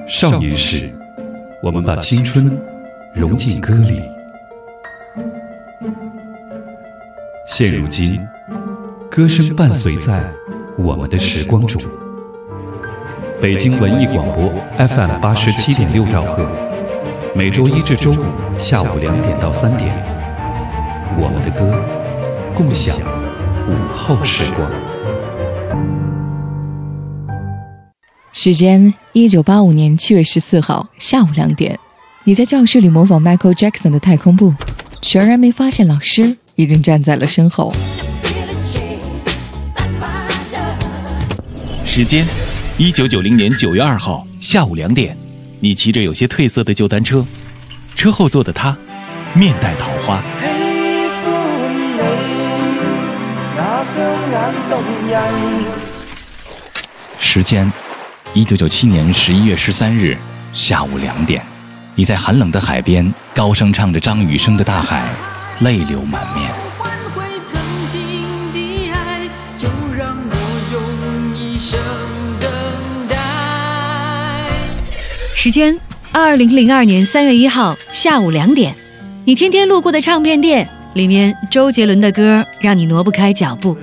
少年时，我们把青春融进歌里。现如今，歌声伴随在我们的时光中。北京文艺广播 FM87.6兆赫，每周一至周五下午2点到3点，我们的歌，共享午后时光。 时间1985年7月14号下午2点，你在教室里模仿 Michael Jackson 的太空步，全然没发现老师已经站在了身后。 时间1990年9月2号下午2点，你骑着有些褪色的旧单车，车后座的他面带桃花。时间1997年11月13日下午2点，你在寒冷的海边高声唱着张雨生的《大海》，泪流满面。 时间2002年3月1号下午2点，你天天路过的唱片店里面，周杰伦的歌让你挪不开脚步。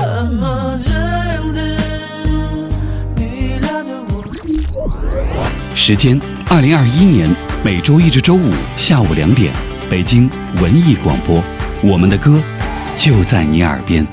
时间2021年每周一至周五下午2点，北京文艺广播，我们的歌就在你耳边。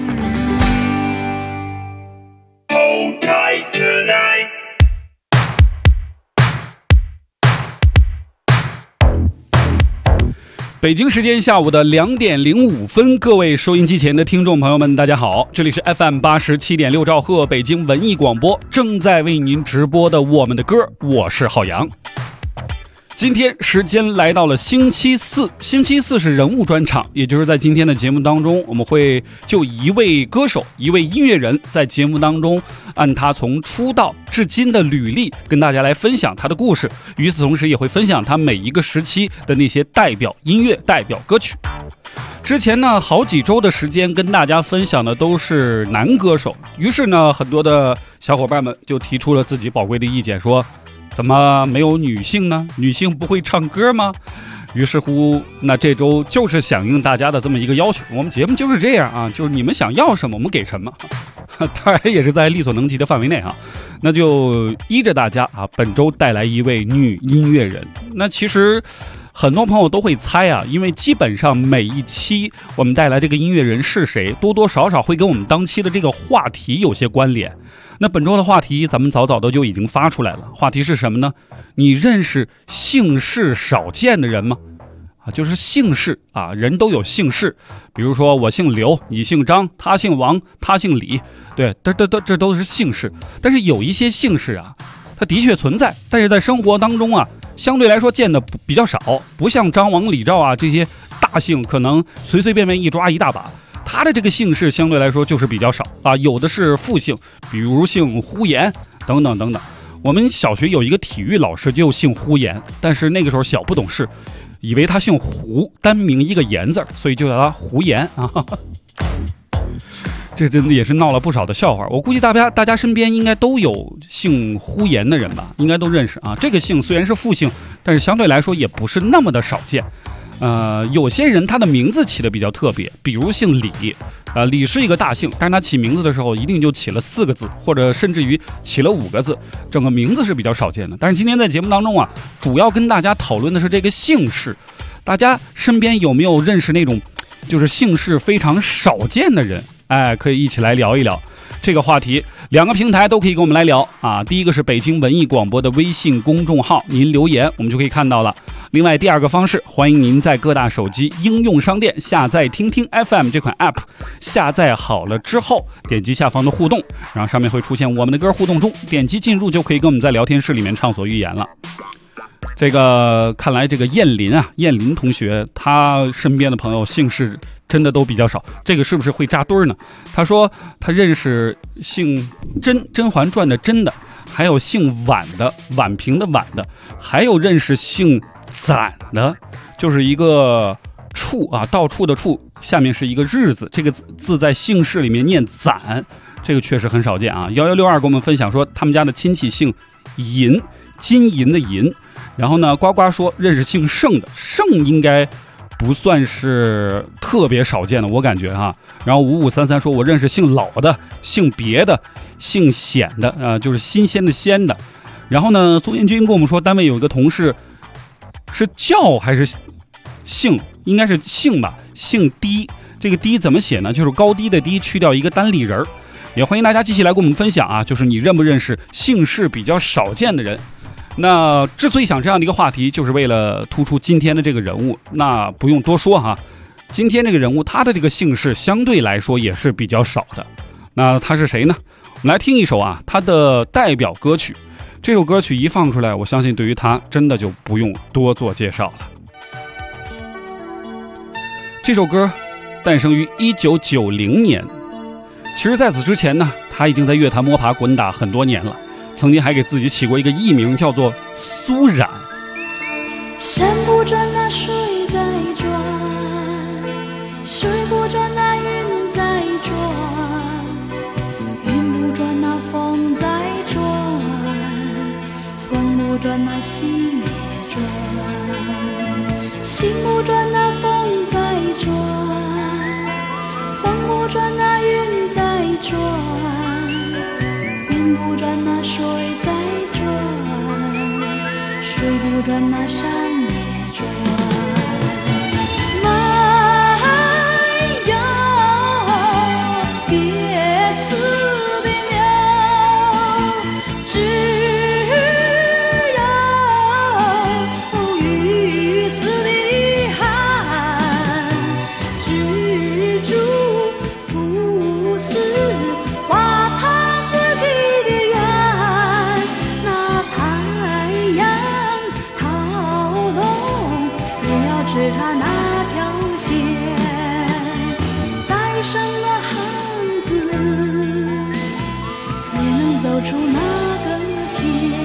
北京时间下午的2点05分，各位收音机前的听众朋友们，大家好，这里是 FM87.6兆赫北京文艺广播，正在为您直播的我们的歌，我是浩洋。今天时间来到了星期四，星期四是人物专场，也就是在今天的节目当中，我们会就一位歌手、一位音乐人，在节目当中按他从出道至今的履历跟大家来分享他的故事，与此同时也会分享他每一个时期的那些代表音乐、代表歌曲。之前呢，好几周的时间跟大家分享的都是男歌手，于是呢，很多的小伙伴们就提出了自己宝贵的意见，说怎么没有女性呢？女性不会唱歌吗？于是乎，那这周就是响应大家的这么一个要求，我们节目就是这样啊，就是你们想要什么我们给什么，当然也是在力所能及的范围内啊。那就依着大家啊，本周带来一位女音乐人。那其实很多朋友都会猜啊，因为基本上每一期我们带来这个音乐人是谁，多多少少会跟我们当期的这个话题有些关联。那本周的话题咱们早早的就已经发出来了，话题是什么呢？你认识姓氏少见的人吗？就是姓氏啊，人都有姓氏，比如说我姓刘，你姓张，他姓王，他姓李，对，这都是姓氏。但是有一些姓氏啊，它的确存在，但是在生活当中啊，相对来说见的比较少，不像张王李赵啊这些大姓，可能随随便便一抓一大把。他的这个姓氏相对来说就是比较少啊，有的是复姓，比如姓呼延等等等等。我们小学有一个体育老师就姓呼延，但是那个时候小不懂事，以为他姓胡，单名一个言字，所以就叫他胡延啊。这真的也是闹了不少的笑话。我估计大家身边应该都有姓呼延的人吧，应该都认识啊。这个姓虽然是复姓，但是相对来说也不是那么的少见。有些人他的名字起的比较特别，比如姓李，李是一个大姓，但是他起名字的时候一定就起了4个字，或者甚至于起了5个字，整个名字是比较少见的。但是今天在节目当中啊，主要跟大家讨论的是这个姓氏，大家身边有没有认识那种就是姓氏非常少见的人？可以一起来聊一聊这个话题。2个平台都可以跟我们来聊啊。第一个是北京文艺广播的微信公众号，您留言我们就可以看到了。另外第2个方式，欢迎您在各大手机应用商店下载听听 FM 这款 app， 下载好了之后点击下方的互动，然后上面会出现我们的歌互动中，点击进入就可以跟我们在聊天室里面畅所欲言了。这个看来这个燕林同学他身边的朋友姓氏真的都比较少，这个是不是会扎堆呢？他说他认识姓甄嬛传的甄的，还有姓婉的婉平的婉的，还有认识姓攒的，就是一个处啊，到处的处，下面是一个日字，这个字在姓氏里面念攒，这个确实很少见啊。1162跟我们分享说他们家的亲戚姓银，金银的银。然后呢，呱呱说认识姓盛的，盛应该不算是特别少见的，我感觉哈。然后5533说我认识姓老的，姓别的，姓显的就是新鲜的鲜的。然后呢，苏彦军跟我们说，单位有一个同事是叫还是姓，应该是姓吧，姓低。这个低怎么写呢？就是高低的低，去掉一个单立人。也欢迎大家继续来跟我们分享啊，就是你认不认识姓氏比较少见的人。那之所以想这样的一个话题，就是为了突出今天的这个人物。那不用多说哈，今天这个人物他的这个姓氏相对来说也是比较少的。那他是谁呢？我们来听一首啊他的代表歌曲。这首歌曲一放出来，我相信对于他真的就不用多做介绍了。这首歌诞生于1990年，其实在此之前呢，他已经在乐坛摸爬滚打很多年了，曾经还给自己起过一个艺名，叫做苏冉。 山不转那水在转，水不转那云在转，云不转那风在转，风不转那心也转，心不转那风在转，风不转那云在转，云不转那水在转，水不转那山也转。妈呀，别死的鸟，只有雨死的寒，蜘蛛不死挖他自己的圆，那太阳掏洞也要吃他那条线，再生个汉子也能走出那个天。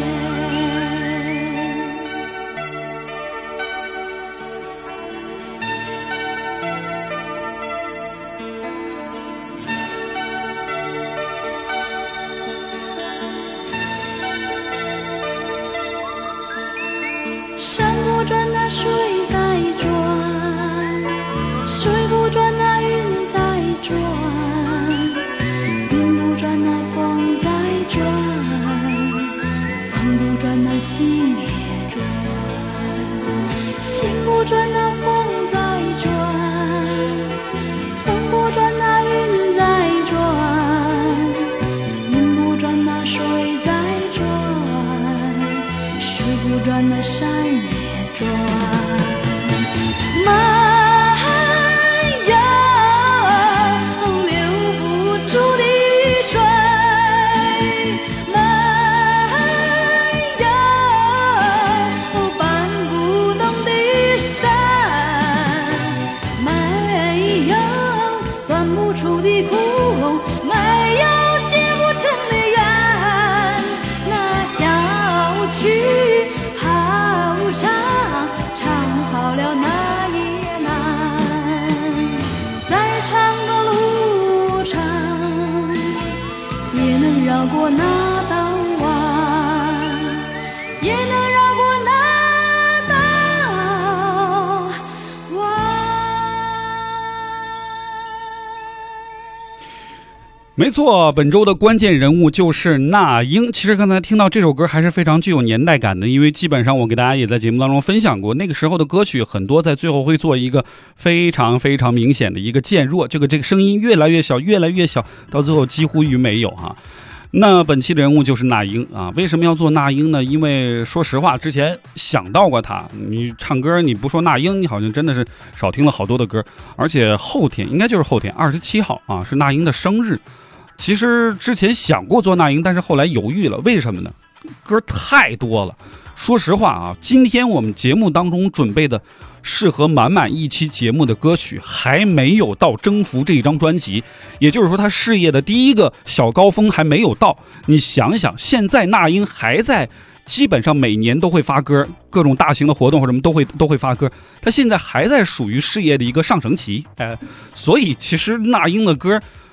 山不转那水在转，水不转那云在转，云不转那风在转，风不转那心也转，心不转那风在转，风不转那云在转，云不转那水在转，水不转那山也转。妈呀，留不住的水，妈呀，搬不动的山，没有钻不出的窟窿，没有结不成的缘，那小曲好唱，唱好了那也难，再长的路程也能绕过那道弯，也能绕过那道弯。 没错，本周的关键人物就是那英。其实刚才听到这首歌还是非常具有年代感的，因为基本上我给大家也在节目当中分享过，那个时候的歌曲很多在最后会做一个非常非常明显的一个渐弱，这个声音越来越小越来越小，到最后几乎于没有哈。那本期的人物就是那英啊。为什么要做那英呢？因为说实话之前想到过他，你唱歌你不说那英，你好像真的是少听了好多的歌。而且后天应该就是后天27号啊，是那英的生日。其实之前想过做那英，但是后来犹豫了。为什么呢？歌太多了。说实话啊，今天我们节目当中准备的适合满满一期节目的歌曲还没有到《征服》这一张专辑，也就是说他事业的第一个小高峰还没有到。你想想，现在那英还在基本上每年都会发歌，各种大型的活动或者什么都会发歌，他现在还在属于事业的一个上升期，所以其实那英的歌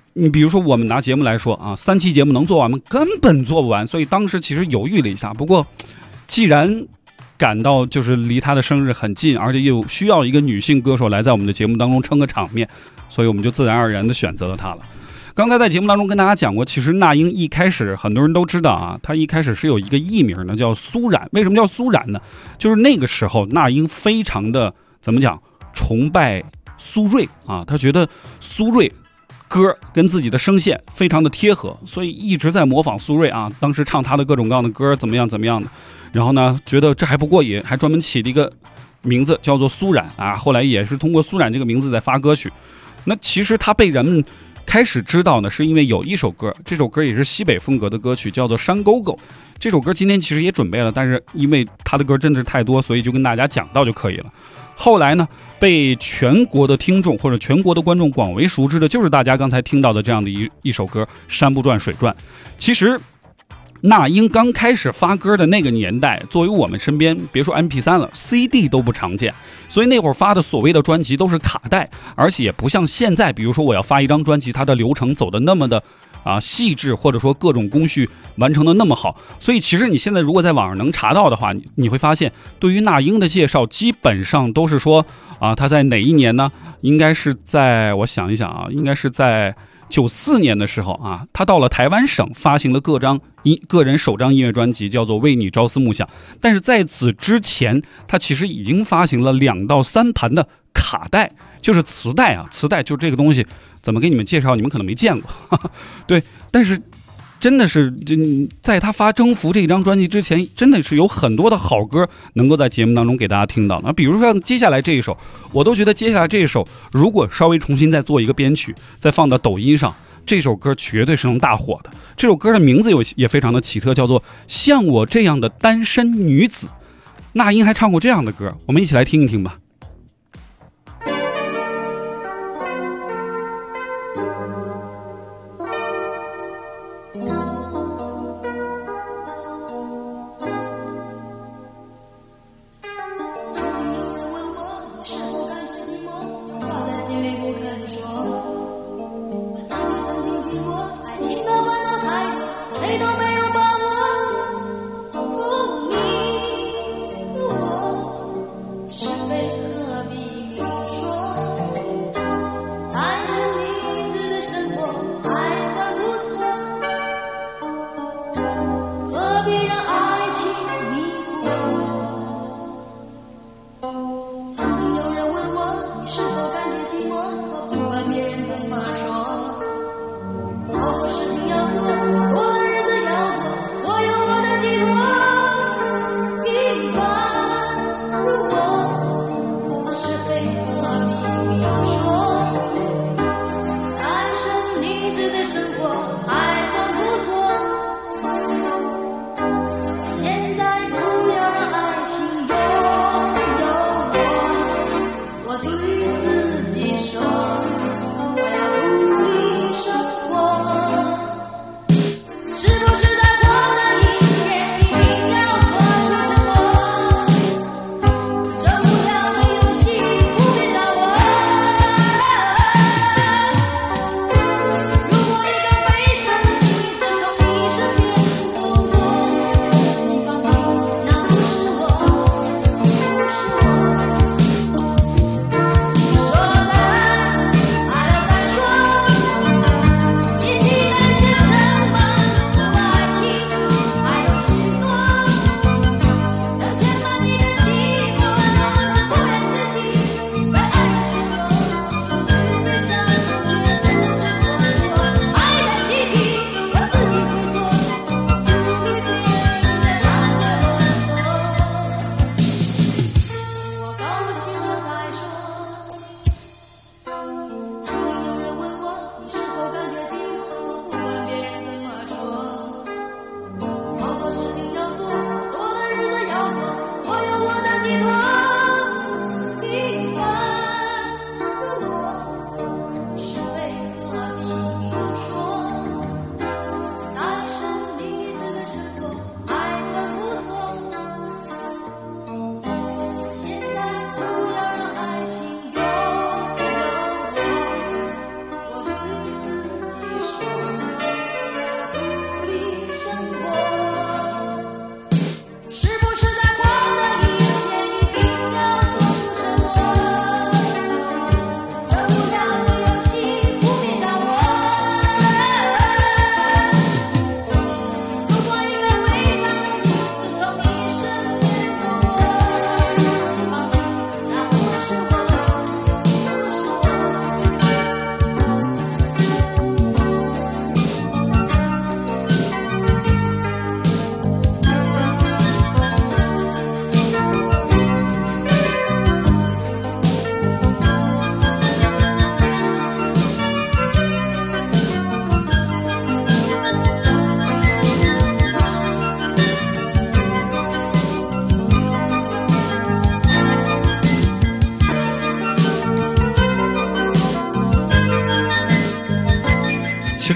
你比如说我们拿节目来说啊，3期节目能做完吗？根本做不完，所以当时其实犹豫了一下。不过既然感到就是离他的生日很近，而且又需要一个女性歌手来在我们的节目当中撑个场面，所以我们就自然而然的选择了她了。刚才在节目当中跟大家讲过，其实那英一开始很多人都知道啊，她一开始是有一个艺名呢，叫苏冉。为什么叫苏冉呢？就是那个时候那英非常的怎么讲，崇拜苏芮啊，她觉得苏芮歌跟自己的声线非常的贴合，所以一直在模仿苏芮啊，当时唱她的各种各样的歌怎么样的。然后呢，觉得这还不过瘾，还专门起了一个名字叫做苏冉啊。后来也是通过苏冉这个名字在发歌曲。那其实他被人们开始知道呢，是因为有一首歌，这首歌也是西北风格的歌曲，叫做《山沟沟》。这首歌今天其实也准备了，但是因为他的歌真的是太多，所以就跟大家讲到就可以了。后来呢，被全国的听众或者全国的观众广为熟知的，就是大家刚才听到的这样的一首歌《山不转水转》。其实那英刚开始发歌的那个年代，作为我们身边别说 MP3 了， CD 都不常见，所以那会儿发的所谓的专辑都是卡带，而且也不像现在，比如说我要发一张专辑，它的流程走的那么的细致，或者说各种工序完成的那么好。所以其实你现在如果在网上能查到的话，你会发现对于那英的介绍基本上都是说他在哪一年呢？应该是在，我想一想啊，应该是在94年的时候啊，他到了台湾省发行了个人首张音乐专辑，叫做《为你朝思暮想》。但是在此之前，他其实已经发行了2到3盘的卡带，就是磁带啊，磁带就这个东西，怎么给你们介绍，你们可能没见过。对，但是真的是在他发《征服》这一张专辑之前，真的是有很多的好歌能够在节目当中给大家听到。那比如说接下来这一首，我都觉得接下来这一首如果稍微重新再做一个编曲，再放到抖音上，这首歌绝对是能大火的。这首歌的名字也非常的奇特，叫做《像我这样的单身女子》。那英还唱过这样的歌，我们一起来听一听吧。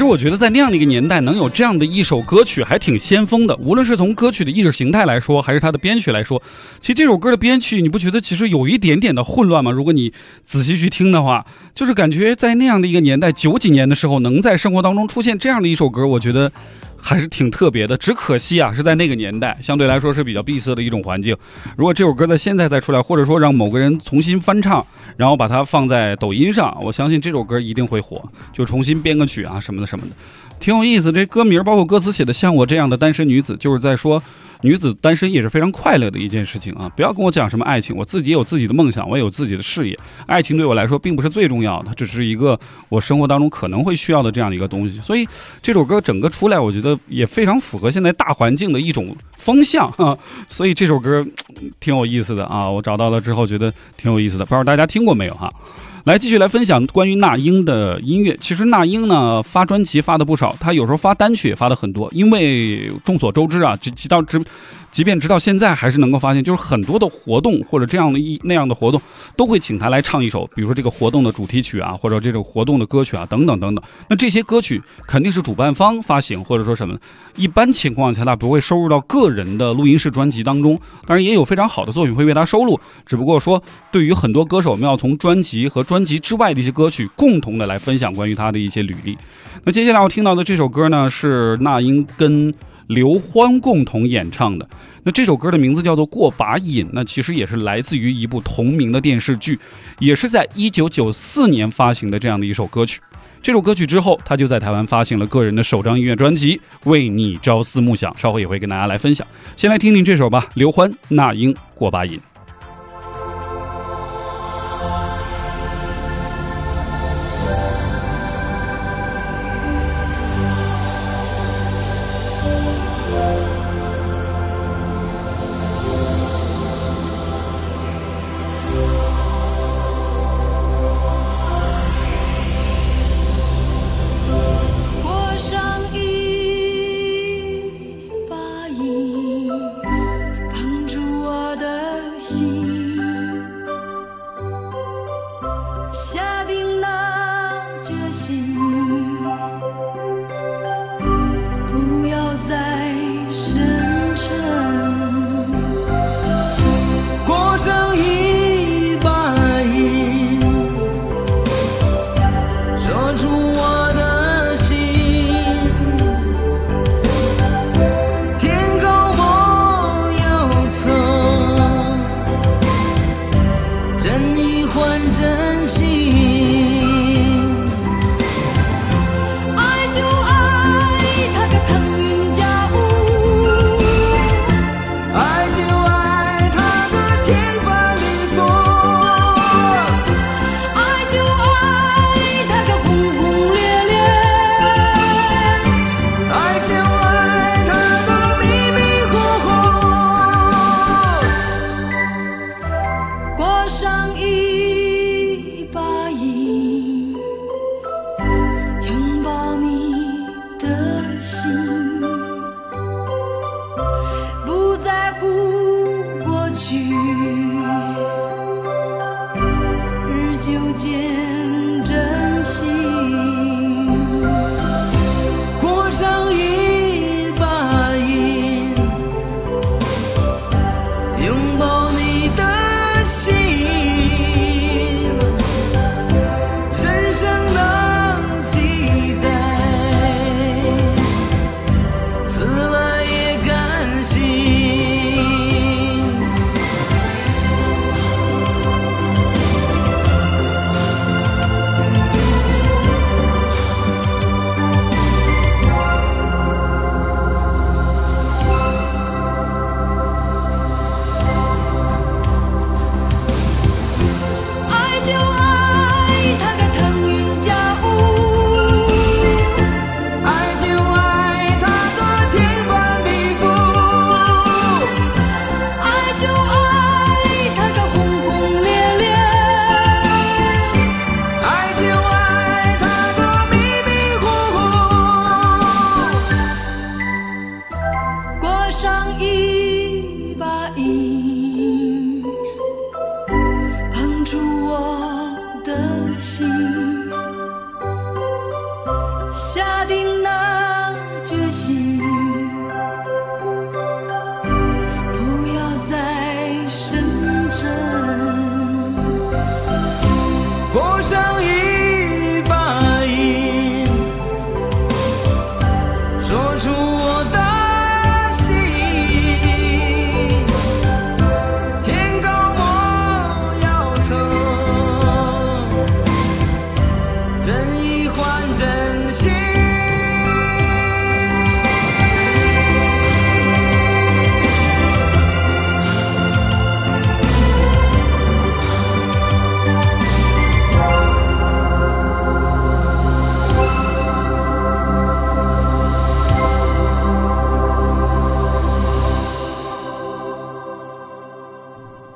实我觉得在那样的一个年代，能有这样的一首歌曲还挺先锋的。无论是从歌曲的意识形态来说，还是它的编曲来说，其实这首歌的编曲你不觉得其实有一点点的混乱吗？如果你仔细去听的话，就是感觉在那样的一个年代，90几年的时候能在生活当中出现这样的一首歌，我觉得还是挺特别的。只可惜啊，是在那个年代相对来说是比较闭塞的一种环境。如果这首歌在现在再出来，或者说让某个人重新翻唱，然后把它放在抖音上，我相信这首歌一定会火，就重新编个曲啊什么的什么的，挺有意思。这歌名包括歌词写的像我这样的单身女子，就是在说女子单身也是非常快乐的一件事情啊！不要跟我讲什么爱情，我自己有自己的梦想，我也有自己的事业。爱情对我来说并不是最重要的，只是一个我生活当中可能会需要的这样的一个东西。所以这首歌整个出来，我觉得也非常符合现在大环境的一种风向啊。所以这首歌挺有意思的啊，我找到了之后觉得挺有意思的，不知道大家听过没有哈？来继续来分享关于那英的音乐。其实那英呢发专辑发的不少，她有时候发单曲也发的很多，因为众所周知啊，即便直到现在还是能够发现，就是很多的活动或者这样的那样的活动都会请她来唱一首，比如说这个活动的主题曲啊，或者这种活动的歌曲啊等等等等。那这些歌曲肯定是主办方发行，或者说什么，一般情况下它不会收入到个人的录音室专辑当中，当然也有非常好的作品会被他收录，只不过说对于很多歌手，我们要从专辑和专辑之外的一些歌曲共同的来分享关于他的一些履历。那接下来我听到的这首歌呢，是那英跟刘欢共同演唱的。那这首歌的名字叫做《过把瘾》，那其实也是来自于一部同名的电视剧，也是在1994年发行的这样的一首歌曲。这首歌曲之后，他就在台湾发行了个人的首张音乐专辑《为你朝思暮想》，稍后也会跟大家来分享。先来听听这首吧，刘欢、那英《过把瘾》。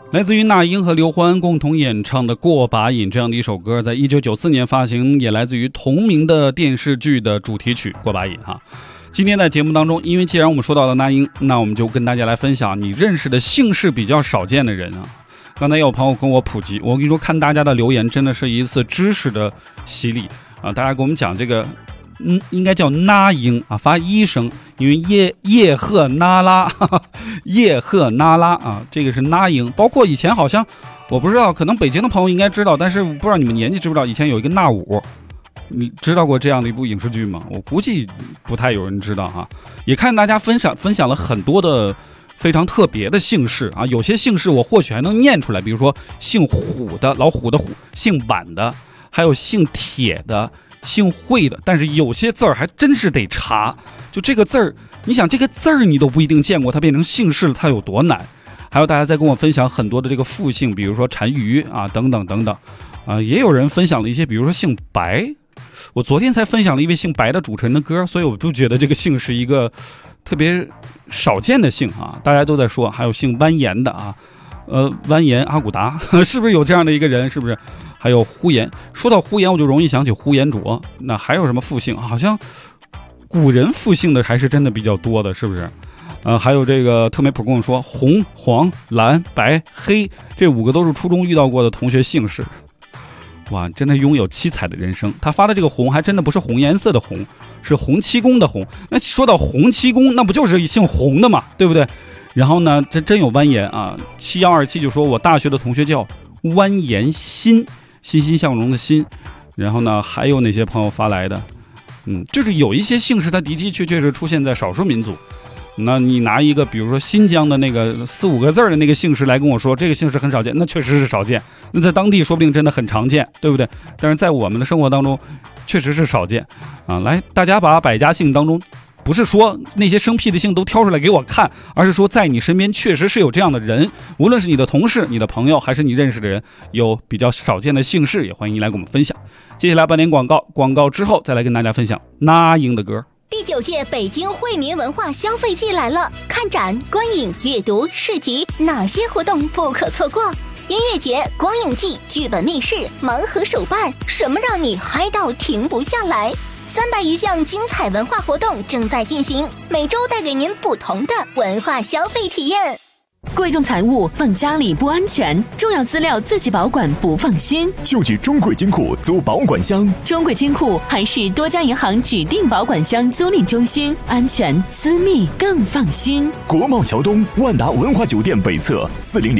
来自于那英和刘欢共同演唱的《过把瘾》这样的一首歌，在1994年发行，也来自于同名的电视剧的主题曲《过把瘾》哈。今天在节目当中，因为既然我们说到了那英，那我们就跟大家来分享你认识的姓氏比较少见的人啊。刚才有朋友跟我普及，我跟你说，看大家的留言真的是一次知识的洗礼啊！大家给我们讲这个，应该叫那英啊，发一声，因为叶赫那拉，叶赫那拉啊，这个是那英。包括以前好像我不知道，可能北京的朋友应该知道，但是不知道你们年纪知不知道，以前有一个那武。你知道过这样的一部影视剧吗？我估计不太有人知道哈。也看大家分享了很多的非常特别的姓氏啊，有些姓氏我或许还能念出来，比如说姓虎的，老虎的虎，姓婉的，还有姓铁的，姓慧的，但是有些字儿还真是得查。就这个字儿，你想这个字儿你都不一定见过，它变成姓氏了，它有多难？还有大家在跟我分享很多的这个复姓，比如说单于啊，等等等等啊，也有人分享了一些，比如说姓白。我昨天才分享了一位姓白的主持人的歌，所以我就觉得这个姓是一个特别少见的姓啊，大家都在说。还有姓蜿蜒的啊，蜿蜒阿骨达，是不是有这样的一个人？是不是？还有呼延，说到呼延，我就容易想起呼延灼。那还有什么复姓？好像古人复姓的还是真的比较多的，是不是？还有这个特美普跟我说，红、黄、蓝、白、黑这5个都是初中遇到过的同学姓氏。哇，真的拥有七彩的人生。他发的这个红还真的不是红颜色的红，是洪七公的洪。那说到洪七公，那不就是姓洪的嘛，对不对？然后呢，这真有蜿蜒啊。7127就说我大学的同学叫蜿蜒欣，欣欣向荣的欣。然后呢，还有哪些朋友发来的？就是有一些姓氏，它的确是出现在少数民族。那你拿一个比如说新疆的那个4、5个字的那个姓氏来跟我说这个姓氏很少见，那确实是少见，那在当地说不定真的很常见，对不对？但是在我们的生活当中确实是少见啊。来，大家把百家姓当中不是说那些生僻的姓都挑出来给我看，而是说在你身边确实是有这样的人，无论是你的同事、你的朋友，还是你认识的人有比较少见的姓氏，也欢迎你来跟我们分享。接下来半点广告之后再来跟大家分享那英的歌。 第9届北京惠民文化消费季来了，看展、观影、阅读、市集，哪些活动不可错过？音乐节、光影季、剧本密室、盲盒手办，什么让你嗨到停不下来？300余项精彩文化活动正在进行，每周带给您不同的文化消费体验。 贵重财物放家里不安全，重要资料自己保管不放心， 就去中贵金库租保管箱。 中贵金库还是多家银行指定保管箱租赁中心，安全私密更放心。 国贸桥东万达文化酒店北侧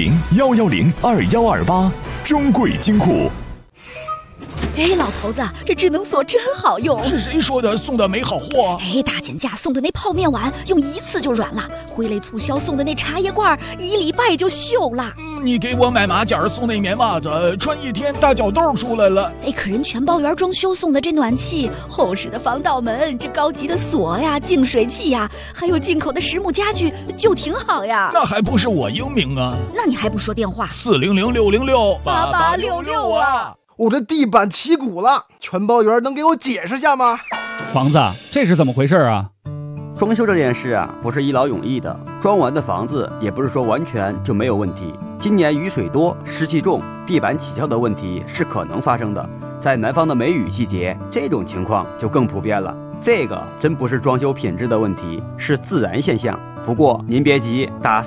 400-110-2128，中贵金库。 哎，老头子，这智能锁真好用。 是谁说的送的没好货？ 哎，大减价送的那泡面碗用1次就软了，挥泪促销送的那茶叶罐1礼拜就锈了。 你给我买马甲送那棉袜子，穿1天大脚痘出来了。 哎，可人全包圆装修送的这暖气，厚实的防盗门，这高级的锁呀、净水器呀，还有进口的实木家具，就挺好呀。 那还不是我英明啊？ 那你还不说电话 ？400-606-8866啊！ 我这地板起鼓了，全包员能给我解释下吗？ 房子，这是怎么回事啊？ 装修这件事啊，不是一劳永逸的，装完的房子也不是说完全就没有问题。今年雨水多，湿气重，地板起翘的问题是可能发生的。在南方的梅雨季节，这种情况就更普遍了。这个真不是装修品质的问题，是自然现象。不过您别急，打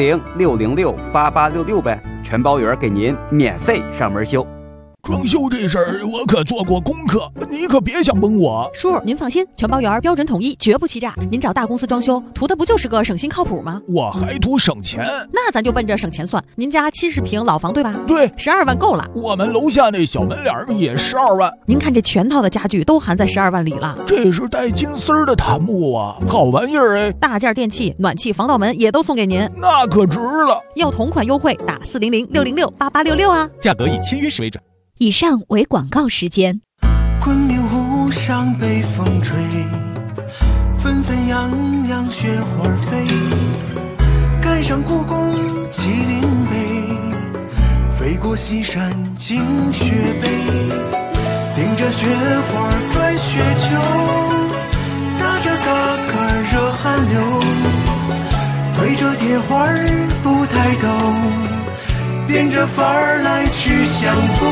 400-606-8866呗，全包员给您免费上门修。 装修这事儿我可做过功课，你可别想蒙我。 叔，您放心，全包员标准统一，绝不欺诈。您找大公司装修，图的不就是个省心靠谱吗？ 我还图省钱， 那咱就奔着省钱算。您家70平老房对吧？ 对 ，12万够了。 我们楼下那小门脸也12万。 您看这全套的家具都含在12万里了。 这是带金丝儿的檀木啊，好玩意儿哎！ 大件电器、暖气、防盗门也都送给您， 那可值了。 要同款优惠，打400-606-8866啊， 价格以签约时为准。 以上为广告时间。 昆明湖上北风吹，纷纷扬扬雪花飞，赶上故宫麒麟碑，飞过西山惊雪碑，顶着雪花拽雪球，打着嘎嘎热汗流，对着铁环不抬头， 变着法儿来去相逢。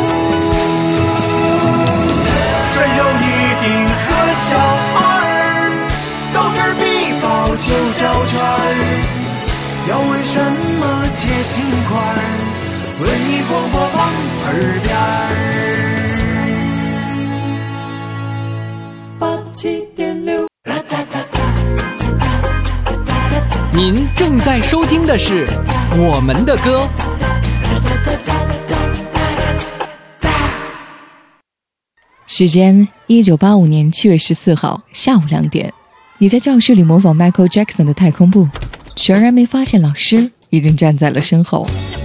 山有一定和小孩，斗智必报9小圈。要为什么结心块？文艺广播往耳边87.6。 您正在收听的是我们的歌。 时间1985年7月14号下午2点，你在教室里模仿 Michael Jackson 的太空步，全然没发现老师已经站在了身后。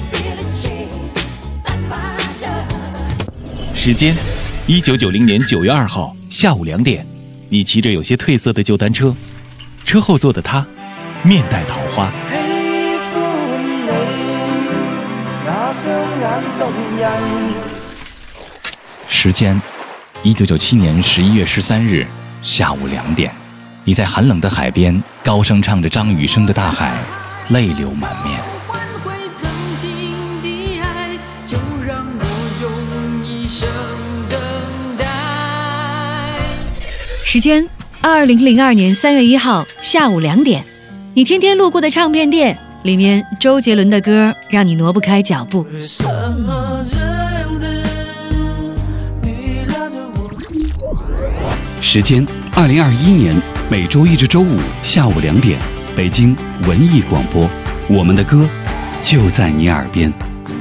时间1990年9月2号下午2点，你骑着有些褪色的旧单车，车后座的他面带桃花。时间1997年11月13日下午2点，你在寒冷的海边高声唱着张雨生的《大海》，泪流满面。 时间2002年3月1号下午2点，你天天路过的唱片店里面，周杰伦的歌让你挪不开脚步。 时间2021年每周一至周五下午2点，北京文艺广播，我们的歌就在你耳边。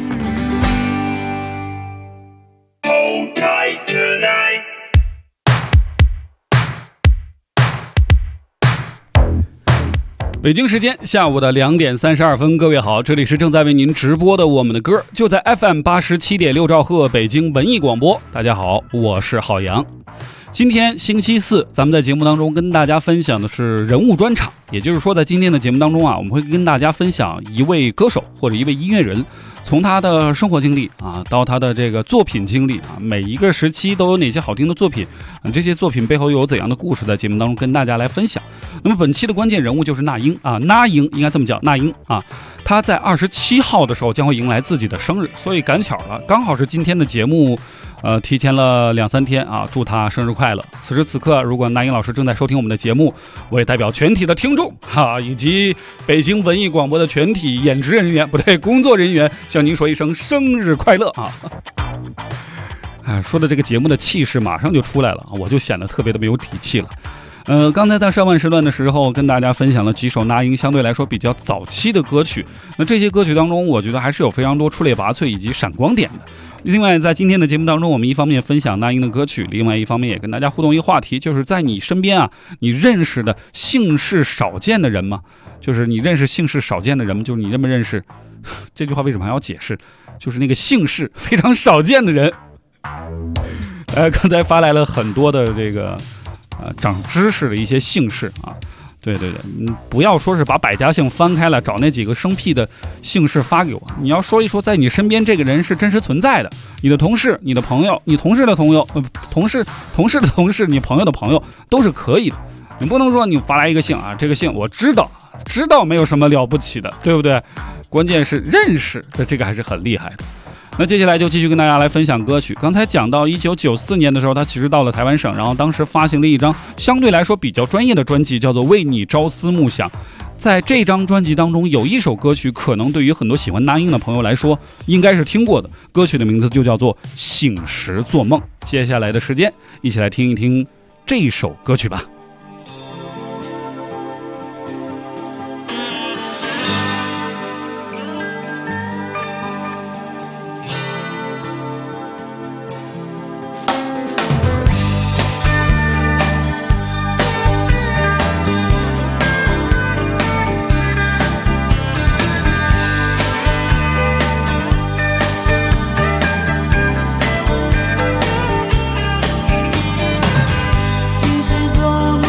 北京时间下午的2点32分，各位好，这里是正在为您直播的我们的歌，就在 FM 87.6兆赫北京文艺广播。大家好，我是郝阳。今天星期四，咱们在节目当中跟大家分享的是人物专场，也就是说在今天的节目当中啊，我们会跟大家分享一位歌手或者一位音乐人，从他的生活经历啊到他的这个作品经历啊，每一个时期都有哪些好听的作品，这些作品背后又有怎样的故事，在节目当中跟大家来分享。那么本期的关键人物就是那英啊，那英应该这么叫，那英啊，他在27号的时候将会迎来自己的生日，所以赶巧了，刚好是今天的节目提前了2-3天啊，祝他生日快乐。此时此刻，如果那英老师正在收听我们的节目，我也代表全体的听众以及北京文艺广播的全体演职人员，不对，工作人员，向您说一声生日快乐啊！说的这个节目的气势马上就出来了，我就显得特别的没有底气了。刚才在上半时段的时候跟大家分享了几首那英相对来说比较早期的歌曲，那这些歌曲当中我觉得还是有非常多出类拔萃以及闪光点的。另外在今天的节目当中，我们一方面分享那英的歌曲，另外一方面也跟大家互动一个话题，就是在你身边啊，你认识的姓氏少见的人吗？就是你认识姓氏少见的人吗？就是你认不认识，这句话为什么还要解释，就是那个姓氏非常少见的人。刚才发来了很多的这个长知识的一些姓氏啊，对，不要说是把百家姓翻开了找那几个生僻的姓氏发给我，你要说一说在你身边这个人是真实存在的，你的同事、你的朋友、你同事的朋友、同事的同事、你朋友的朋友都是可以的。你不能说你发来一个姓啊，这个姓我知道没有什么了不起的，对不对？关键是认识的，这个还是很厉害的。那接下来就继续跟大家来分享歌曲。刚才讲到1994年的时候，他其实到了台湾省，然后当时发行了一张相对来说比较专业的专辑，叫做《为你朝思暮想》。在这张专辑当中，有一首歌曲可能对于很多喜欢那英的朋友来说应该是听过的，歌曲的名字就叫做《醒时做梦》。接下来的时间一起来听一听这首歌曲吧。 醒时做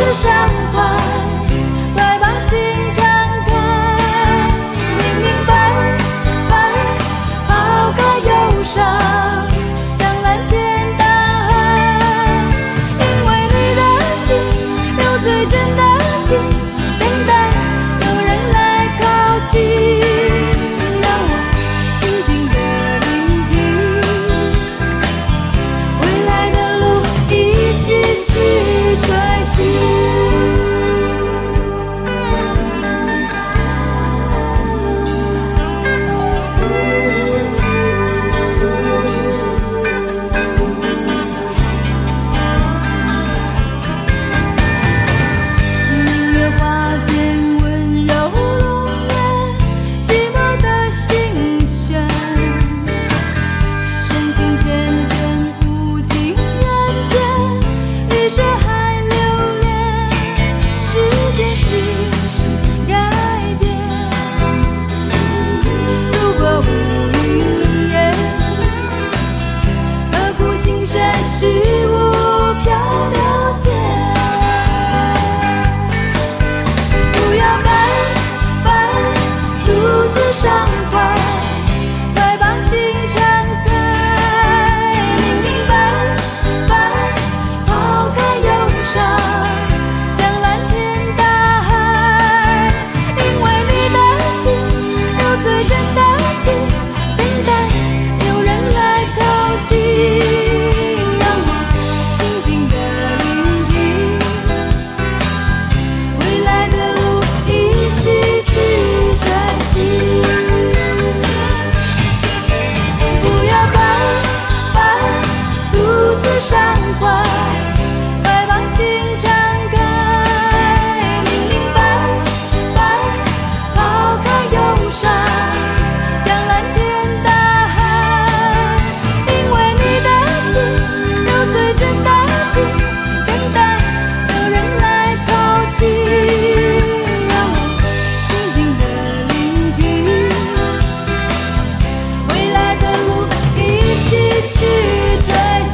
自畅快，快把心敞开，明明白白，抛开忧伤，向蓝天大海，因为你的心有最真的情，等待有人来靠近，让我静静地聆听，未来的路一起去追寻。明月花间温柔容颜，寂寞的心弦，深情缱绻无尽人间，雨水还留恋，时间世事改变。如果无云烟，何苦心血虚无缥缈间？不要白白独自畅快，快把心敞开，明明白白，抛开忧伤，向蓝天大海，因为你的心有最真的情，等待有人来靠近，让我静静地聆听，未来的路一起去追寻。不要白白独自畅快，快把心敞开，明明白白，抛开忧伤，向蓝天大海，因为你的心有最真的情，等待有人来靠近，让我静静地聆听，未来的路一起去追寻。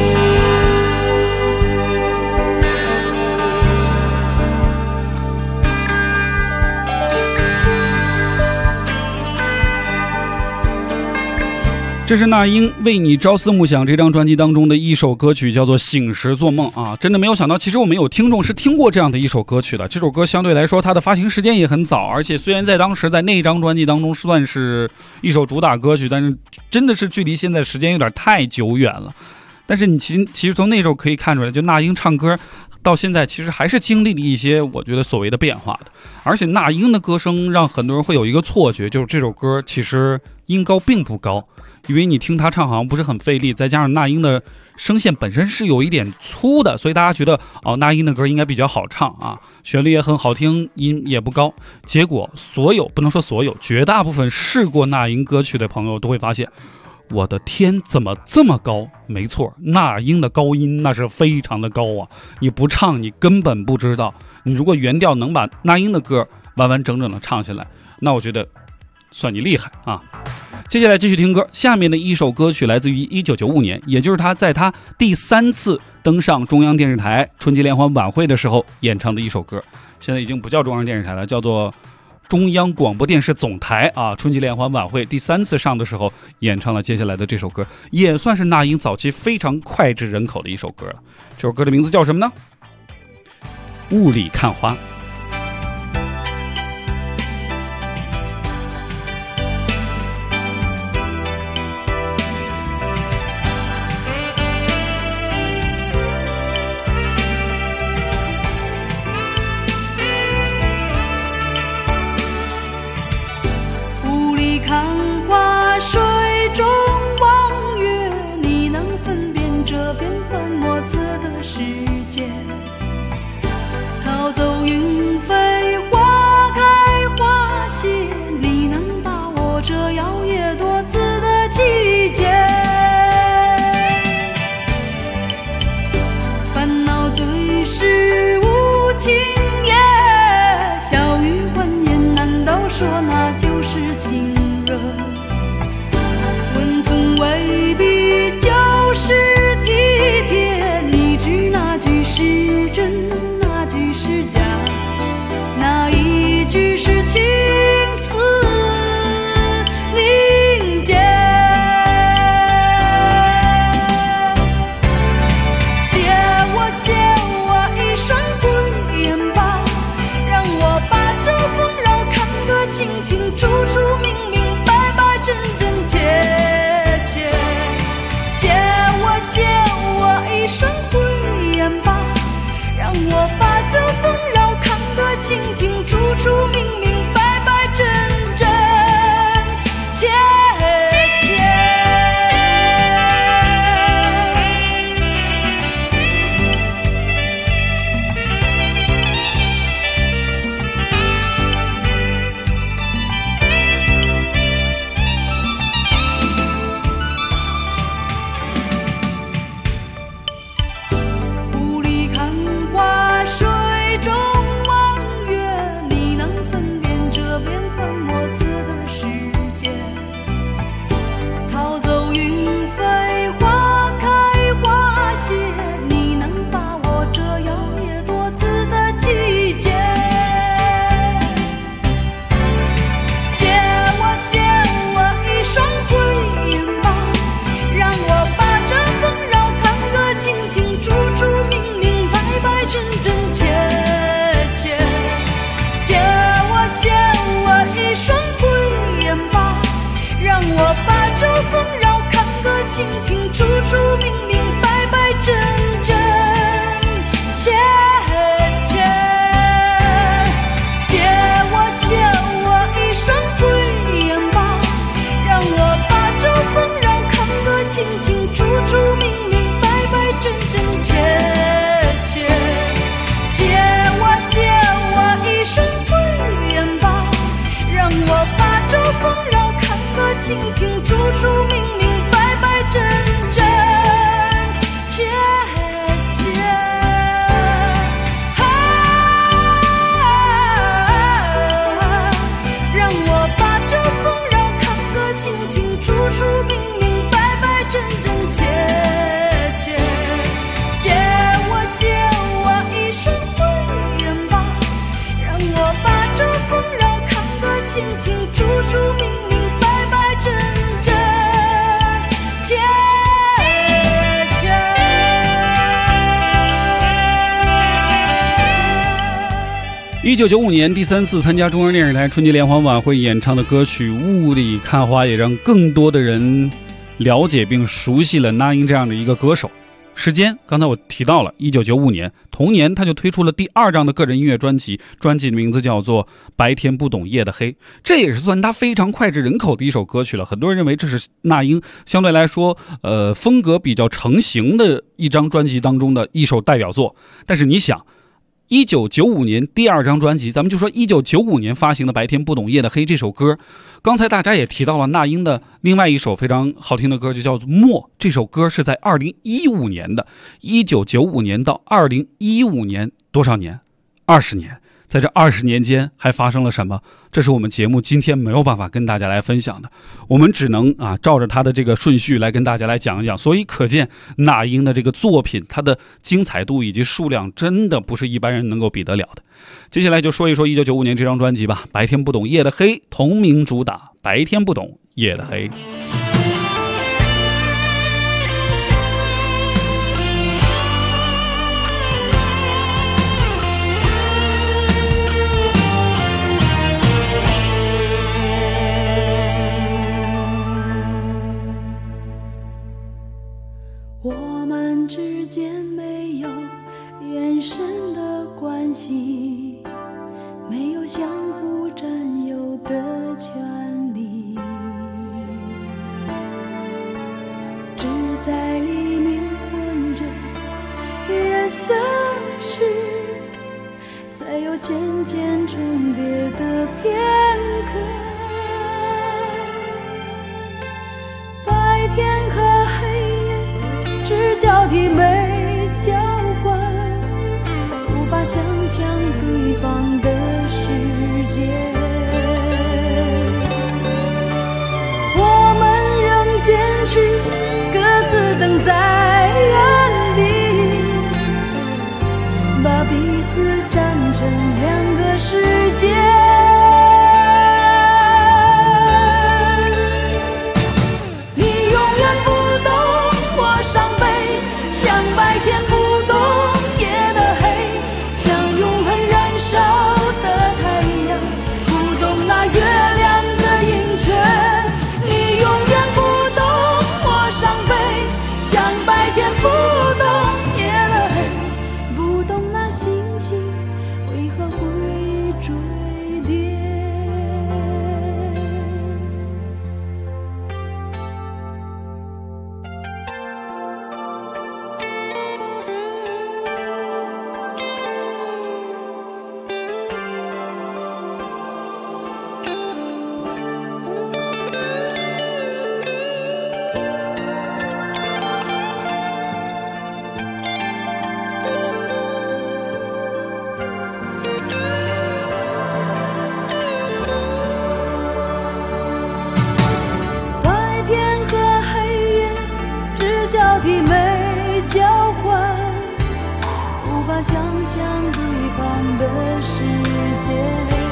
这是那英为你朝思暮想这张专辑当中的一首歌曲，叫做醒时做梦啊！真的没有想到，其实我们有听众是听过这样的一首歌曲的。这首歌相对来说它的发行时间也很早，而且虽然在当时在那张专辑当中算是一首主打歌曲，但是真的是距离现在时间有点太久远了。但是你其实从那时候可以看出来，就那英唱歌到现在其实还是经历了一些我觉得所谓的变化的。而且那英的歌声让很多人会有一个错觉，就是这首歌其实音高并不高，因为你听他唱好像不是很费力，再加上那英的声线本身是有一点粗的，所以大家觉得那英的歌应该比较好唱啊，旋律也很好听，音也不高。结果不能说所有，绝大部分试过那英歌曲的朋友都会发现，我的天，怎么这么高？没错，那英的高音那是非常的高啊，你不唱你根本不知道。你如果原调能把那英的歌完完整整的唱下来，那我觉得算你厉害啊。接下来继续听歌，下面的一首歌曲来自于1995年，也就是他在他第3次登上中央电视台春节联欢晚会的时候演唱的一首歌，现在已经不叫中央电视台了，叫做中央广播电视总台啊，春节联欢晚会第3次上的时候演唱了接下来的这首歌，也算是那英早期非常脍炙人口的一首歌了。这首歌的名字叫什么呢？雾里看花。 看花水中望月，你能分辨这变幻莫测的世界。逃走云飞花开花谢，你能把握这摇曳多姿的季节。烦恼最是无情也，笑语欢颜，难道说那就是情？温存未必就是体贴，你知那句是真，那句是假，哪一句是情词凝结？借我一双慧眼吧，让我把这纷扰看得清清楚楚、明明白白、真真切切。借我一双慧眼吧，让我把这纷扰看得清清楚楚、明明白白、真真切切。雾里看花，水中望月，你能分辨这变幻莫测的世界？逃走云飞，花开花谢，你能把握这摇曳多姿的季节？借我一双慧眼吧，让我把这纷扰看个清清楚楚、明明白白、真真切切。借我一双慧眼吧，让我把这纷扰看个清清楚楚、明明白白、真真切切。借我一双慧眼吧，让我把这纷扰看个清清楚楚、明明白白、真真切切。借我一双慧眼吧，让我把这纷扰看个清清楚楚、明明白白、真真切切。让我把这纷扰看个清清楚楚、明明白白、真真切切。借我一双慧眼吧，让我把这纷扰看个清清楚楚、明明白白、真真切切。 1995年第3次参加中央电视台春节联欢晚会演唱的歌曲《雾里看花》，也让更多的人了解并熟悉了那英这样的一个歌手。时间刚才我提到了1995年，同年他就推出了第2张的个人音乐专辑，专辑的名字叫做《白天不懂夜的黑》，这也是算他非常脍炙人口的一首歌曲了。很多人认为这是那英相对来说风格比较成型的一张专辑当中的一首代表作。但是你想，1995年第2张专辑，咱们就说1995年发行的《白天不懂夜的黑》这首歌，刚才大家也提到了那英的另外一首非常好听的歌，就叫做《默》。这首歌是在2015年的，1995年到2015年多少年？20年。在这20年间还发生了什么？这是我们节目今天没有办法跟大家来分享的，我们只能照着他的这个顺序来跟大家来讲一讲。所以可见那英的这个作品，它的精彩度以及数量真的不是一般人能够比得了的。接下来就说一说1995年这张专辑吧，《白天不懂夜的黑》，同名主打《白天不懂夜的黑》。 我们之间没有眼神的关系，没有相互占有的权利，只在黎明混着夜色时，才有渐渐重叠的片刻。白天和黑夜只交替没交换，无法想象对方的世界。我们仍坚持各自等在原地，把彼此站成两个世界。你永远不懂我伤悲，像白天不懂夜的黑，像永恒燃烧的太阳，不懂那月亮的盈缺。你永远不懂我伤悲，像白天不懂夜的黑，不懂那星星为何会坠跌。白天和黑夜只交替没交换，无法想象对方的世界。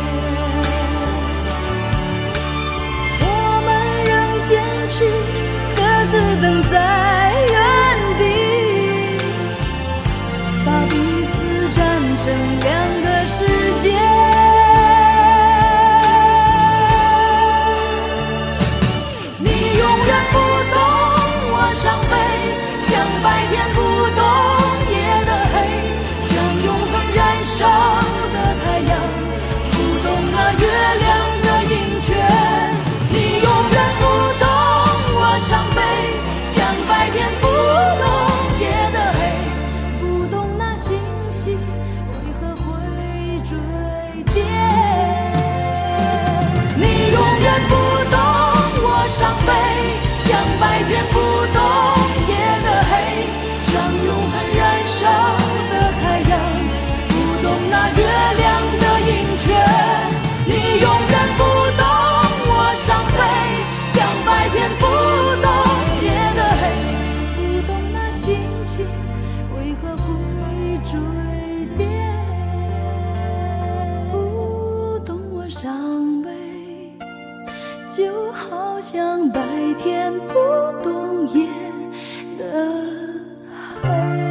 我们仍坚持各自等在原地，把彼此站成两个世界。你永远不懂我伤悲，像白天不懂夜的黑，像永恒燃烧的太阳，不懂那月亮的盈缺。你永远不懂我伤悲，像白天不懂夜的黑，不懂那星星为何会坠跌。你永远不懂我伤悲，像白天不懂夜的黑，像永恒燃烧的太阳，不懂那月亮的盈缺。你永远不懂我伤悲，像白天不懂夜的黑，不懂那星星为何会坠跌。不懂我伤悲，就好像白天不懂夜的黑。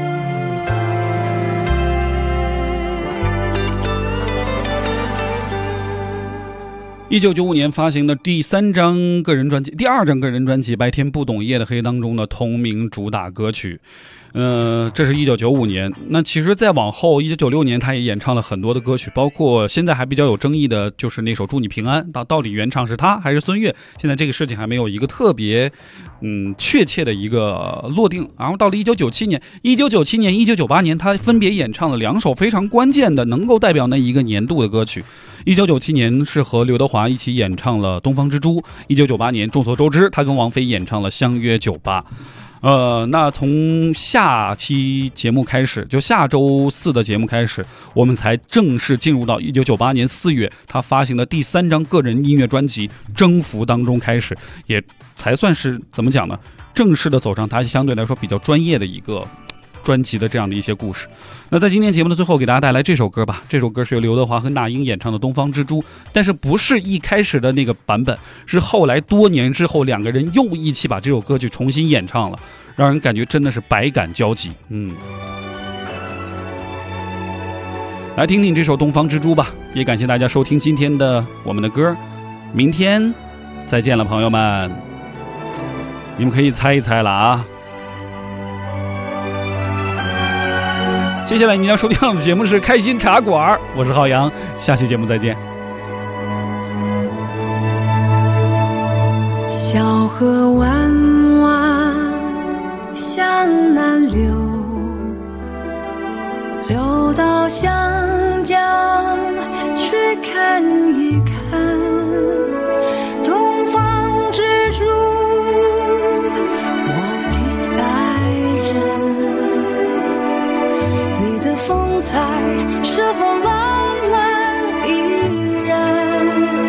1995年发行的第二张个人专辑《白天不懂夜的黑》当中的同名主打歌曲。这是1995年。那其实再往后1996年他也演唱了很多的歌曲，包括现在还比较有争议的就是那首《祝你平安》，到底原唱是他还是孙悦，现在这个事情还没有一个特别确切的一个落定。然后到了1997年、1998年他分别演唱了2首非常关键的能够代表那一个年度的歌曲。1997年是和刘德华一起演唱了《东方之珠》，1998年众所周知他跟王菲演唱了《相约酒吧》。那从下期节目开始，就下周4的节目开始，我们才正式进入到1998年4月他发行的第3张个人音乐专辑《征服》当中开始，也才算是怎么讲呢，正式的走上他相对来说比较专业的一个专辑的这样的一些故事。那在今天节目的最后给大家带来这首歌吧，这首歌是由刘德华和那英演唱的《东方之珠》，但是不是一开始的那个版本，是后来多年之后2个人又一起把这首歌曲重新演唱了，让人感觉真的是百感交集。来听听这首《东方之珠》吧，也感谢大家收听今天的我们的歌，明天再见了朋友们。你们可以猜一猜了啊。接下来你要收听的节目是开心茶馆，我是浩洋，下期节目再见。 小河弯弯向南流，流到湘江去看一看东方之珠，我的爱人，你的风采是否浪漫依然？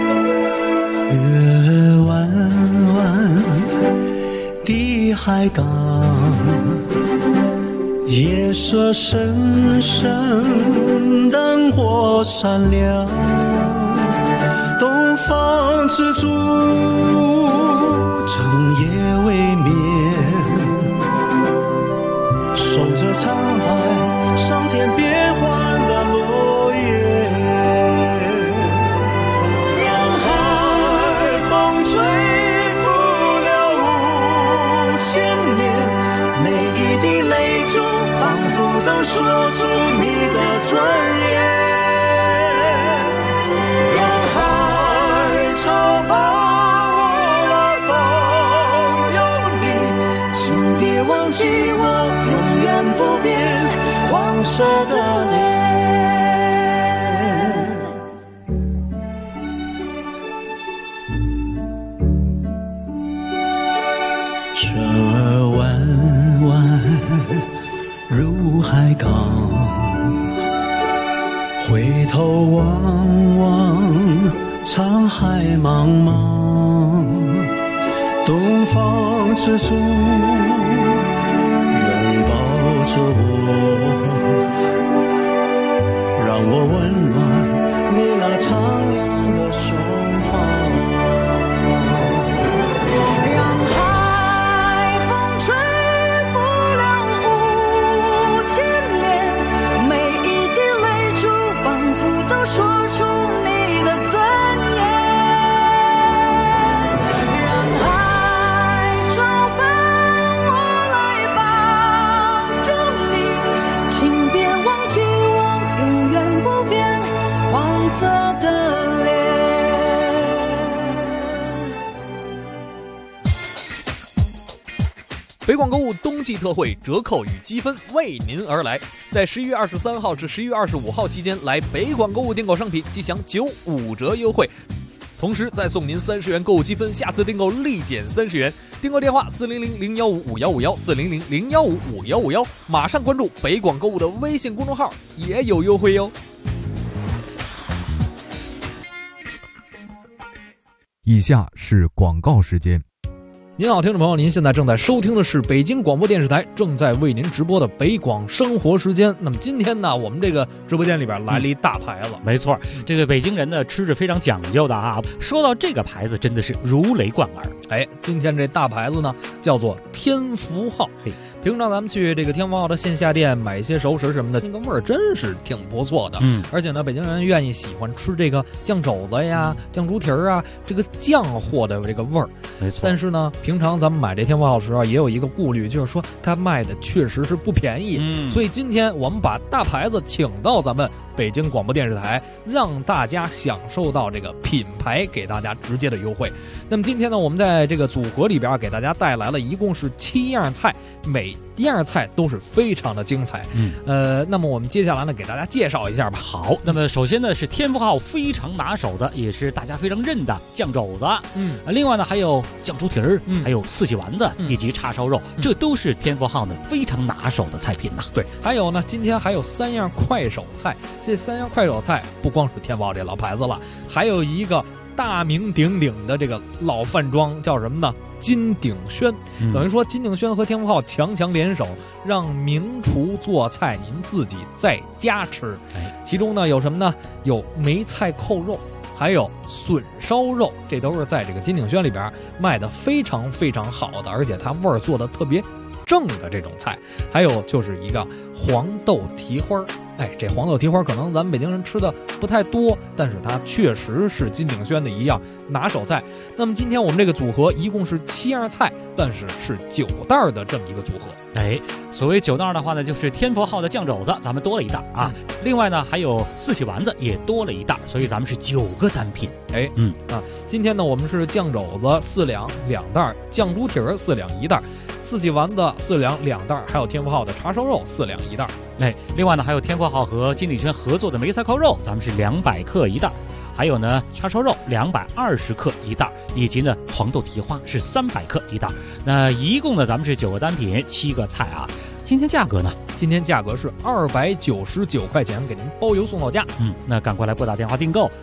月弯弯的海港， 夜色深深，灯火闪亮，东方之珠整夜未眠，守着沧海上天变幻的落叶，让海风吹拂了5000年，每一滴泪珠仿佛都说出你的尊严，让海潮把我来保佑你，请别忘记我永远不变黄色的脸。船儿弯弯入海港，回头望望沧海茫茫，东方之珠拥抱着我，让我温暖你那苍凉的胸膛。让海风吹拂了5000年，每一滴泪珠仿佛都说出你的尊严，让海潮伴我来帮助你，请别忘记我永远不变黄色的脸。 北广购物冬季特惠折扣与积分为您而来，在11月23号至11月25号期间来北广购物订购商品即享95折优惠，同时再送您30元购物积分，下次订购立减30元。订购电话400-015-5151，400-015-5151，马上关注北广购物的微信公众号，也有优惠哟。 以下是广告时间。 您好，听众朋友，您现在正在收听的是北京广播电视台正在为您直播的北广生活时间。那么今天呢，我们这个直播间里边来了一大牌子， 没错，这个北京人呢吃是非常讲究的啊。说到这个牌子，真的是如雷贯耳。 哎，今天这大牌子呢叫做天福号。平常咱们去这个天福号的线下店买一些熟食什么的，那个味儿真是挺不错的。而且呢，北京人愿意喜欢吃这个酱肘子呀、酱猪蹄儿啊，这个酱货的这个味儿。 没错。 但是呢，平常咱们买这天福号时候也有一个顾虑，就是说它卖的确实是不便宜。所以今天我们把大牌子请到咱们北京广播电视台，让大家享受到这个品牌给大家直接的优惠。那么今天呢，我们在这个组合里边给大家带来了一共是7样菜，每一样菜都是非常的精彩。那么我们接下来呢给大家介绍一下吧。 好，那么首先呢是天福号非常拿手的，也是大家非常认的酱肘子。另外呢还有酱猪蹄儿，还有四喜丸子，以及叉烧肉，这都是天福号呢非常拿手的菜品呐。 对，还有呢，今天还有3样快手菜，这3样快手菜不光是天福号这老牌子了，还有一个大名鼎鼎的这个老饭庄叫什么呢？金鼎轩。等于说金鼎轩和天福号强联手，让名厨做菜您自己在家吃。其中呢有什么呢？有梅菜扣肉，还有笋烧肉，这都是在这个金鼎轩里边卖的非常非常好的，而且它味儿做的特别正的这种菜。还有就是一个黄豆蹄花。这黄豆蹄花可能咱们北京人吃的不太多，但是它确实是金鼎轩的一样拿手菜。那么今天我们这个组合一共是7样菜，但是是9袋的这么一个组合。 所谓9袋的话呢，就是天福号的酱肘子咱们多了一袋啊，另外呢还有四喜丸子也多了一袋，所以咱们是9个单品。 今天呢我们是酱肘子4两2袋，酱猪蹄儿4两1袋，四喜丸子4两2袋，还有天福号的叉烧肉4两1袋。 另外呢还有天福号和金鼎轩合作的梅菜扣肉，咱们是200克1袋，还有呢叉烧肉220克1袋，以及呢黄豆蹄花是300克1袋。那一共呢咱们是9个单品7个菜啊。今天价格呢？ 今天价格是299块钱，给您包邮送到家。 那赶快来拨打电话订购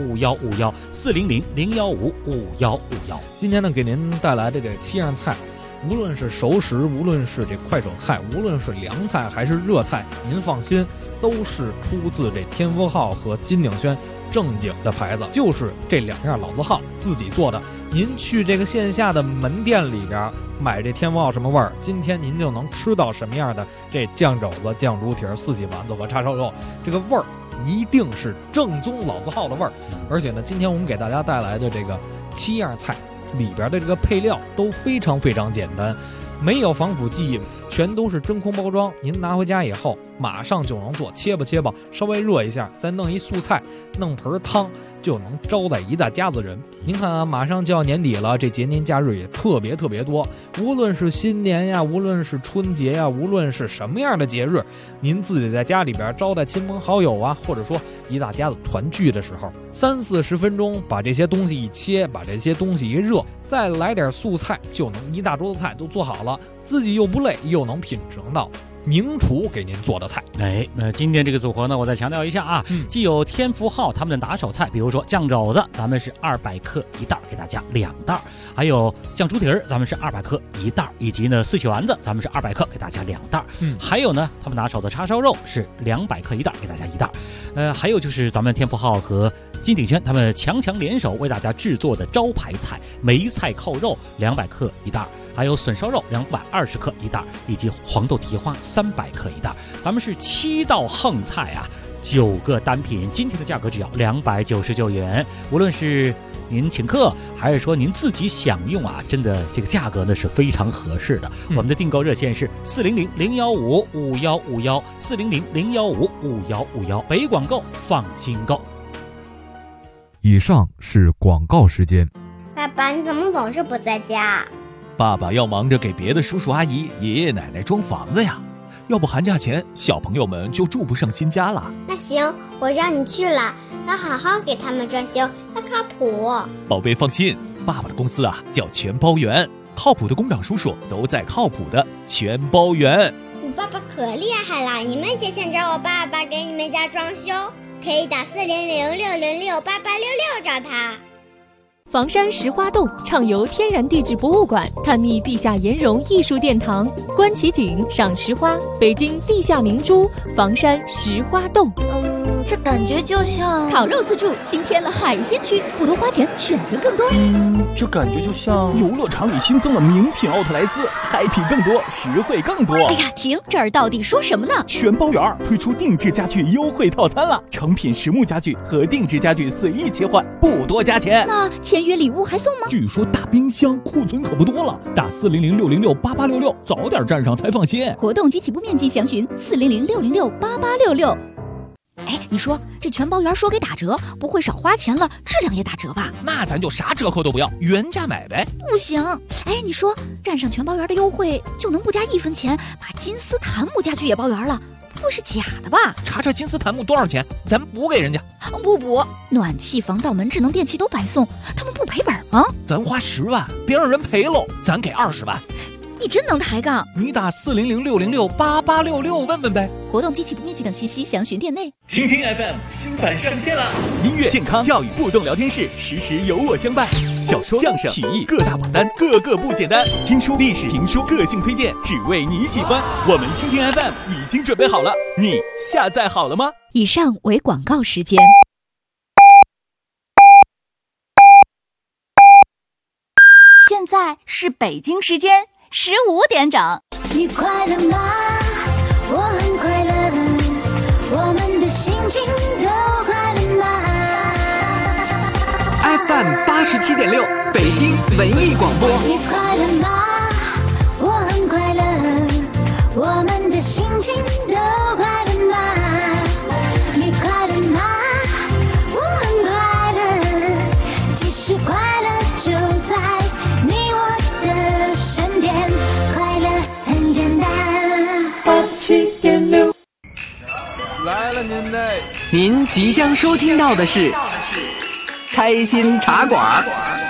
400-015-5151，400-015-5151。 今天呢给您带来的这7样菜， 无论是熟食，无论是这快手菜，无论是凉菜还是热菜，您放心，都是出自这天福号和金鼎轩正经的牌子，就是这2样老字号自己做的。您去这个线下的门店里边买这天福号什么味儿，今天您就能吃到什么样的这酱肘子、酱猪蹄、四喜丸子和叉烧肉，这个味儿一定是正宗老字号的味儿。而且呢，今天我们给大家带来的这个7样菜里边的这个配料都非常非常简单，没有防腐剂，全都是真空包装。您拿回家以后马上就能做，切吧，稍微热一下，再弄一素菜，弄盆汤，就能招待一大家子人。您看啊，马上就要年底了，这节年假日也特别多，无论是新年呀，无论是春节呀，无论是什么样的节日，您自己在家里边招待亲朋好友啊，或者说一大家子团聚的时候，30-40分钟把这些东西一切，把这些东西一热，再来点素菜，就能一大桌子菜都做好了，自己又不累，又能品尝到名厨给您做的菜。 今天这个组合呢，我再强调一下啊，既有天福号他们的拿手菜，比如说酱肘子，咱们是200克1袋，给大家2袋；还有酱猪蹄儿，咱们是200克1袋，以及呢四喜丸子，咱们是200克，给大家2袋。还有呢，他们拿手的叉烧肉是200克1袋，给大家1袋。还有就是咱们天福号和金鼎轩他们强联手为大家制作的招牌菜梅菜扣肉200克1袋。还有笋烧肉220克1袋，以及黄豆蹄花300克1袋。咱们是7道横菜啊，9个单品，今天的价格只要299元。无论是您请客，还是说您自己享用啊，真的这个价格呢是非常合适的。我们的订购热线是400-015-5151，400-015-5151，北广购放心购。 以上是广告时间。 爸爸，你怎么总是不在家？ 爸爸要忙着给别的叔叔阿姨、爷爷奶奶装房子呀，要不寒假前小朋友们就住不上新家了。 那行，我让你去了，要好好给他们装修，要靠谱。 宝贝放心，爸爸的公司啊叫全包园，靠谱的工长叔叔都在靠谱的全包园。 你爸爸可厉害了，你们也想找我爸爸给你们家装修，可以打400-606-8866找他。 房山石花洞畅游天然地质博物馆，探秘地下岩溶艺术殿堂，观奇景，赏石花，北京地下明珠房山石花洞。 这感觉就像烤肉自助新添了海鲜区，不多花钱，选择更多。 这感觉就像游乐场里新增了名品奥特莱斯，嗨皮更多，实惠更多。 哎呀，停！这儿到底说什么呢？ 全包园推出定制家具优惠套餐了，成品实木家具和定制家具随意切换，不多加钱。 那签约礼物还送吗？ 据说大冰箱库存可不多了，打400-606-8866，早点站上才放心。 活动及起步面积详询400-606-8866。哎，你说这全包园说给打折，不会少花钱了，质量也打折吧？ 那咱就啥折扣都不要，原价买呗。 不行，哎，你说站上全包园的优惠，就能不加1分钱把金丝檀木家具也包圆了？不会是假的吧？ 查查金丝檀木多少钱，咱补给人家。 不补，暖气、防盗门、智能电器都白送，他们不赔本吗？ 咱花10万，别让人赔喽，咱给20万。 你真能抬杠！ 你打400-606-8866问问呗。 活动及起步面积等信息详询店内。 听听 FM 新版上线了，音乐、健康、教育互动聊天室，时时有我相伴。小说、相声、曲艺各大榜单，个个不简单。听书、历史、评书，个性推荐，只为你喜欢。我们听听 FM 已经准备好了，你下载好了吗？ 以上为广告时间。 现在是北京时间15点整。 你快乐吗？我很快乐，我们的心情都快乐吗 ？FM 87.6，北京文艺广播。 你快乐吗？我很快乐，我们的心情都快乐吗？你快乐吗？我很快乐，其实快乐就在你我的身边，快乐很简单。87.6 来了您嘞！ 您即将收听到的是开心茶馆。